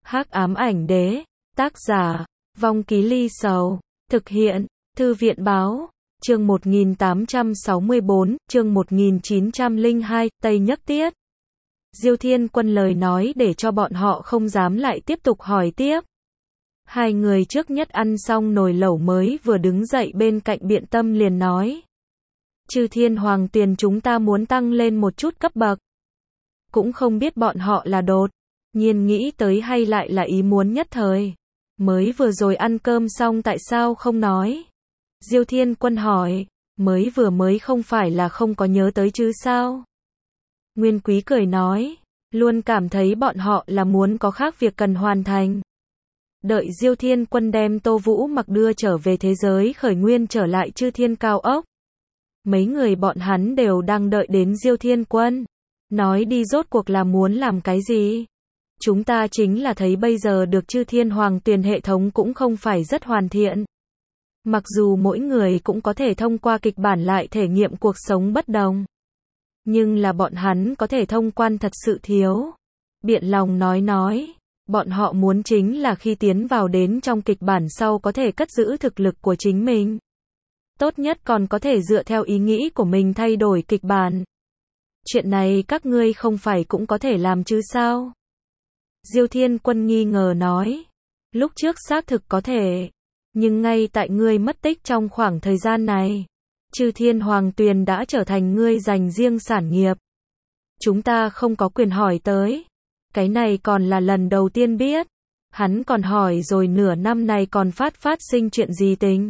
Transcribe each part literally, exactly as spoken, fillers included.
Hắc ám ảnh đế, tác giả, Vong Ký Ly Sầu, thực hiện, Thư viện báo, chương một nghìn tám trăm sáu mươi bốn, chương một nghìn chín trăm lẻ hai, Tây Nhất Tiết. Diêu Thiên Quân lời nói để cho bọn họ không dám lại tiếp tục hỏi tiếp. Hai người trước nhất ăn xong nồi lẩu mới vừa đứng dậy bên cạnh Biện Tâm liền nói. Chư Thiên Hoàng Tuyền chúng ta muốn tăng lên một chút cấp bậc. Cũng không biết bọn họ là đột nhiên nghĩ tới hay lại là ý muốn nhất thời. Mới vừa rồi ăn cơm xong tại sao không nói? Diêu Thiên Quân hỏi, mới vừa mới không phải là không có nhớ tới chứ sao? Nguyên Quý cười nói, luôn cảm thấy bọn họ là muốn có khác việc cần hoàn thành. Đợi Diêu Thiên Quân đem Tô Vũ Mặc đưa trở về thế giới khởi nguyên trở lại Chư Thiên Cao Ốc. Mấy người bọn hắn đều đang đợi đến Diêu Thiên Quân. Nói đi rốt cuộc là muốn làm cái gì? Chúng ta chính là thấy bây giờ được Chư Thiên Hoàng Tuyền hệ thống cũng không phải rất hoàn thiện. Mặc dù mỗi người cũng có thể thông qua kịch bản lại thể nghiệm cuộc sống bất đồng. Nhưng là bọn hắn có thể thông quan thật sự thiếu. Biện Lòng nói nói, bọn họ muốn chính là khi tiến vào đến trong kịch bản sau có thể cất giữ thực lực của chính mình. Tốt nhất còn có thể dựa theo ý nghĩ của mình thay đổi kịch bản. Chuyện này các ngươi không phải cũng có thể làm chứ sao? Diêu Thiên Quân nghi ngờ nói, lúc trước xác thực có thể, nhưng ngay tại ngươi mất tích trong khoảng thời gian này, Chư Thiên Hoàng Tuyền đã trở thành ngươi dành riêng sản nghiệp. Chúng ta không có quyền hỏi tới. Cái này còn là lần đầu tiên biết. Hắn còn hỏi rồi nửa năm này còn phát phát sinh chuyện gì tình.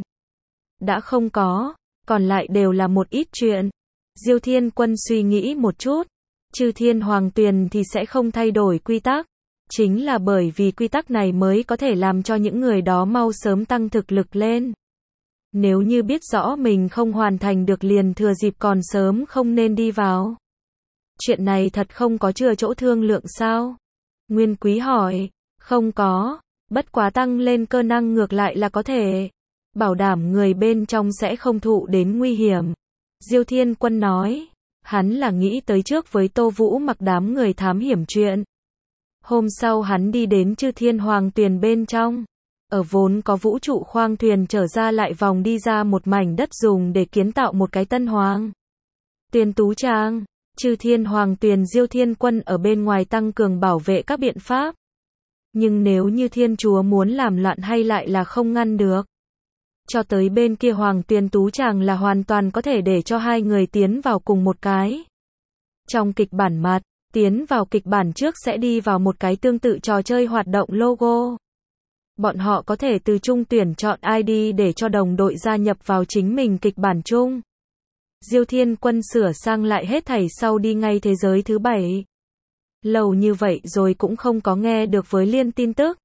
Đã không có, còn lại đều là một ít chuyện. Diêu Thiên Quân suy nghĩ một chút. Chư Thiên Hoàng Tuyền thì sẽ không thay đổi quy tắc. Chính là bởi vì quy tắc này mới có thể làm cho những người đó mau sớm tăng thực lực lên. Nếu như biết rõ mình không hoàn thành được liền thừa dịp còn sớm không nên đi vào. Chuyện này thật không có chừa chỗ thương lượng sao? Nguyên Quý hỏi, không có, bất quá tăng lên cơ năng ngược lại là có thể. Bảo đảm người bên trong sẽ không thụ đến nguy hiểm. Diêu Thiên Quân nói, hắn là nghĩ tới trước với Tô Vũ Mặc đám người thám hiểm chuyện. Hôm sau hắn đi đến Chư Thiên Hoàng Tuyền bên trong. Ở vốn có vũ trụ khoang thuyền trở ra lại vòng đi ra một mảnh đất dùng để kiến tạo một cái tân hoàng Tuyền Tú Trang. Chư Thiên Hoàng Tuyền Diêu Thiên Quân ở bên ngoài tăng cường bảo vệ các biện pháp. Nhưng nếu như Thiên Chúa muốn làm loạn hay lại là không ngăn được. Cho tới bên kia Hoàng Tuyền Tú Tràng là hoàn toàn có thể để cho hai người tiến vào cùng một cái. Trong kịch bản mặt, tiến vào kịch bản trước sẽ đi vào một cái tương tự trò chơi hoạt động logo. Bọn họ có thể từ trung tuyển chọn i đê để cho đồng đội gia nhập vào chính mình kịch bản chung. Diêu Thiên Quân sửa sang lại hết thảy sau đi ngay thế giới thứ bảy. Lâu như vậy rồi cũng không có nghe được với Liên tin tức.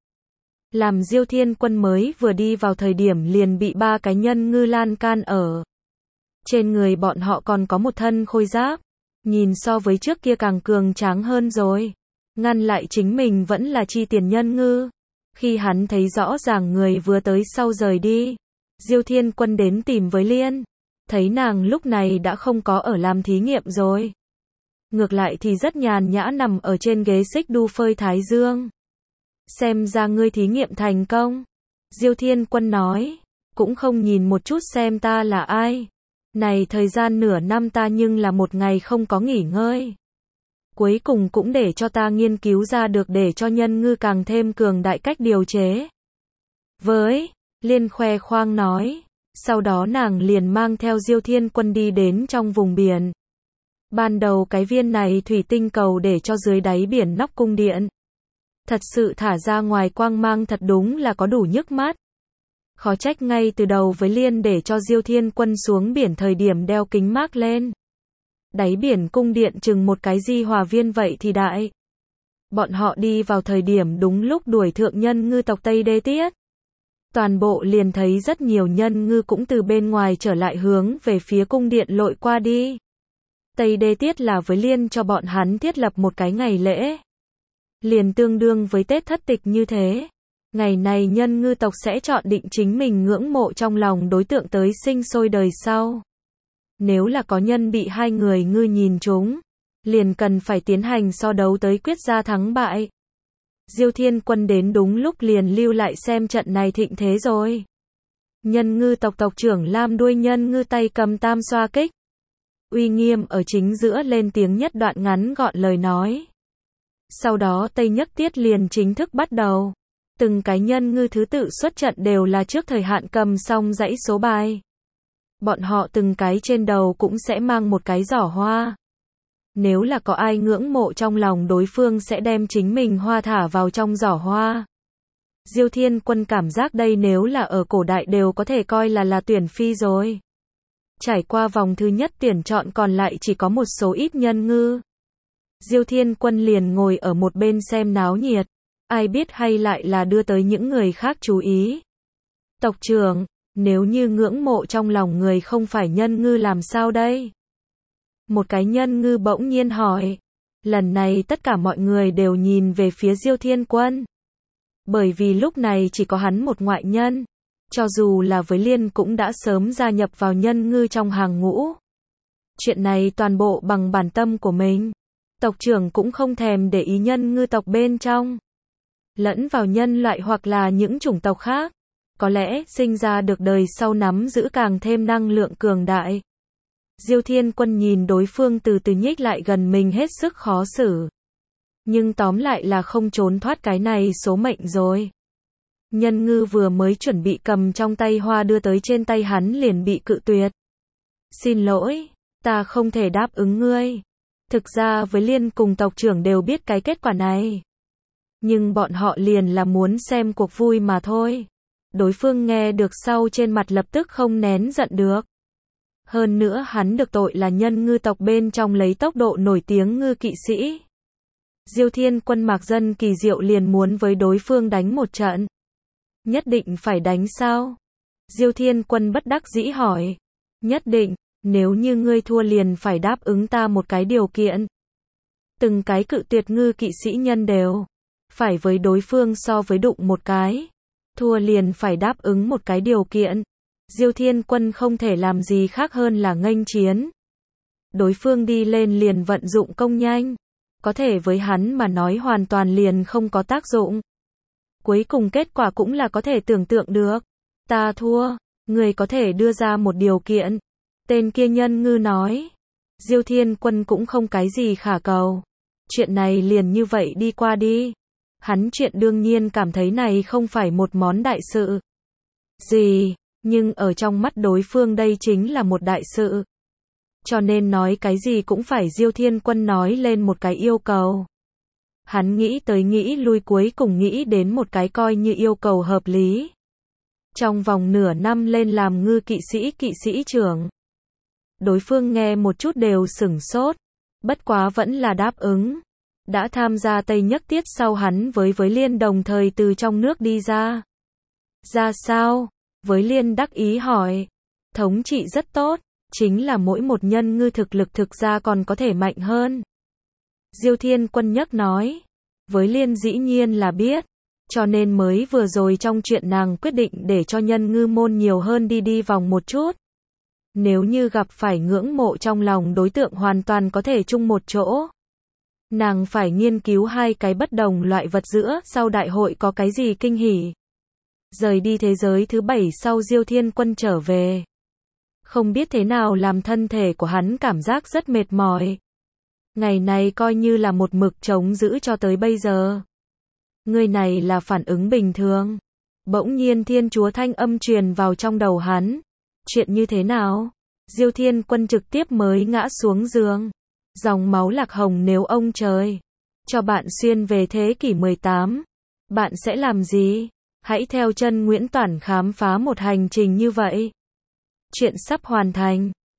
Làm Diêu Thiên Quân mới vừa đi vào thời điểm liền bị ba cái nhân ngư lan can ở. Trên người bọn họ còn có một thân khôi giáp. Nhìn so với trước kia càng cường tráng hơn rồi. Ngăn lại chính mình vẫn là chi tiền nhân ngư. Khi hắn thấy rõ ràng người vừa tới sau rời đi. Diêu Thiên Quân đến tìm với Liên. Thấy nàng lúc này đã không có ở làm thí nghiệm rồi. Ngược lại thì rất nhàn nhã nằm ở trên ghế xích đu phơi thái dương. Xem ra ngươi thí nghiệm thành công. Diêu Thiên Quân nói. Cũng không nhìn một chút xem ta là ai. Này thời gian nửa năm ta nhưng là một ngày không có nghỉ ngơi. Cuối cùng cũng để cho ta nghiên cứu ra được để cho nhân ngư càng thêm cường đại cách điều chế. Với, Liên khoe khoang nói. Sau đó nàng liền mang theo Diêu Thiên Quân đi đến trong vùng biển. Ban đầu cái viên này thủy tinh cầu để cho dưới đáy biển nóc cung điện. Thật sự thả ra ngoài quang mang thật đúng là có đủ nhức mắt. Khó trách ngay từ đầu với Liên để cho Diêu Thiên Quân xuống biển thời điểm đeo kính mác lên. Đáy biển cung điện chừng một cái di hòa viên vậy thì đại. Bọn họ đi vào thời điểm đúng lúc đuổi thượng nhân ngư tộc Tây Đê Tiết. Toàn bộ liền thấy rất nhiều nhân ngư cũng từ bên ngoài trở lại hướng về phía cung điện lội qua đi. Tây Đê Tiết là với Liên cho bọn hắn thiết lập một cái ngày lễ. Liền tương đương với Tết thất tịch như thế. Ngày này nhân ngư tộc sẽ chọn định chính mình ngưỡng mộ trong lòng đối tượng tới sinh sôi đời sau. Nếu là có nhân bị hai người ngư nhìn chúng, liền cần phải tiến hành so đấu tới quyết ra thắng bại. Diêu Thiên Quân đến đúng lúc liền lưu lại xem trận này thịnh thế rồi. Nhân ngư tộc tộc trưởng Lam đuôi nhân ngư tay cầm tam xoa kích. Uy nghiêm ở chính giữa lên tiếng nhất đoạn ngắn gọn lời nói. Sau đó Tây Nhất Tiết liền chính thức bắt đầu. Từng cái nhân ngư thứ tự xuất trận đều là trước thời hạn cầm xong dãy số bài. Bọn họ từng cái trên đầu cũng sẽ mang một cái giỏ hoa. Nếu là có ai ngưỡng mộ trong lòng đối phương sẽ đem chính mình hoa thả vào trong giỏ hoa. Diêu Thiên Quân cảm giác đây nếu là ở cổ đại đều có thể coi là là tuyển phi rồi. Trải qua vòng thứ nhất tuyển chọn còn lại chỉ có một số ít nhân ngư. Diêu Thiên Quân liền ngồi ở một bên xem náo nhiệt. Ai biết hay lại là đưa tới những người khác chú ý. Tộc trưởng, nếu như ngưỡng mộ trong lòng người không phải nhân ngư làm sao đây? Một cái nhân ngư bỗng nhiên hỏi. Lần này tất cả mọi người đều nhìn về phía Diêu Thiên Quân. Bởi vì lúc này chỉ có hắn một ngoại nhân. Cho dù là với Liên cũng đã sớm gia nhập vào nhân ngư trong hàng ngũ. Chuyện này toàn bộ bằng bản tâm của mình. Tộc trưởng cũng không thèm để ý nhân ngư tộc bên trong. Lẫn vào nhân loại hoặc là những chủng tộc khác. Có lẽ sinh ra được đời sau nắm giữ càng thêm năng lượng cường đại. Diêu Thiên Quân nhìn đối phương từ từ nhích lại gần mình hết sức khó xử. Nhưng tóm lại là không trốn thoát cái này số mệnh rồi. Nhân ngư vừa mới chuẩn bị cầm trong tay hoa đưa tới trên tay hắn liền bị cự tuyệt. Xin lỗi, ta không thể đáp ứng ngươi. Thực ra với Liên cùng tộc trưởng đều biết cái kết quả này. Nhưng bọn họ liền là muốn xem cuộc vui mà thôi. Đối phương nghe được sau trên mặt lập tức không nén giận được. Hơn nữa hắn được tội là nhân ngư tộc bên trong lấy tốc độ nổi tiếng ngư kỵ sĩ. Diêu Thiên Quân Mạc Dân kỳ diệu liền muốn với đối phương đánh một trận. Nhất định phải đánh sao? Diêu Thiên Quân bất đắc dĩ hỏi. Nhất định, nếu như ngươi thua liền phải đáp ứng ta một cái điều kiện. Từng cái cự tuyệt ngư kỵ sĩ nhân đều phải với đối phương so với đụng một cái. Thua liền phải đáp ứng một cái điều kiện. Diêu Thiên Quân không thể làm gì khác hơn là nghênh chiến. Đối phương đi lên liền vận dụng công nhanh. Có thể với hắn mà nói hoàn toàn liền không có tác dụng. Cuối cùng kết quả cũng là có thể tưởng tượng được. Ta thua, người có thể đưa ra một điều kiện. Tên kia nhân ngư nói. Diêu Thiên Quân cũng không cái gì khả cầu. Chuyện này liền như vậy đi qua đi. Hắn chuyện đương nhiên cảm thấy này không phải một món đại sự gì, nhưng ở trong mắt đối phương đây chính là một đại sự. Cho nên nói cái gì cũng phải Diêu Thiên Quân nói lên một cái yêu cầu. Hắn nghĩ tới nghĩ lui cuối cùng nghĩ đến một cái coi như yêu cầu hợp lý. Trong vòng nửa năm lên làm ngư kỵ sĩ kỵ sĩ trưởng. Đối phương nghe một chút đều sửng sốt. Bất quá vẫn là đáp ứng. Đã tham gia Tây Nhất Tiết sau hắn với với Liên đồng thời từ trong nước đi ra. Ra sao? Với Liên đắc ý hỏi. Thống trị rất tốt. Chính là mỗi một nhân ngư thực lực thực ra còn có thể mạnh hơn. Diêu Thiên Quân nhắc nói. Với Liên dĩ nhiên là biết. Cho nên mới vừa rồi trong chuyện nàng quyết định để cho nhân ngư môn nhiều hơn đi đi vòng một chút. Nếu như gặp phải ngưỡng mộ trong lòng đối tượng hoàn toàn có thể chung một chỗ. Nàng phải nghiên cứu hai cái bất đồng loại vật giữa sau đại hội có cái gì kinh hỉ. Rời đi thế giới thứ bảy sau Diêu Thiên Quân trở về. Không biết thế nào làm thân thể của hắn cảm giác rất mệt mỏi. Ngày này coi như là một mực chống giữ cho tới bây giờ. Người này là phản ứng bình thường. Bỗng nhiên Thiên Chúa thanh âm truyền vào trong đầu hắn. Chuyện như thế nào? Diêu Thiên Quân trực tiếp mới ngã xuống giường. Dòng máu lạc hồng nếu ông trời cho bạn xuyên về thế kỷ mười tám. Bạn sẽ làm gì? Hãy theo chân Nguyễn Toản khám phá một hành trình như vậy. Chuyện sắp hoàn thành.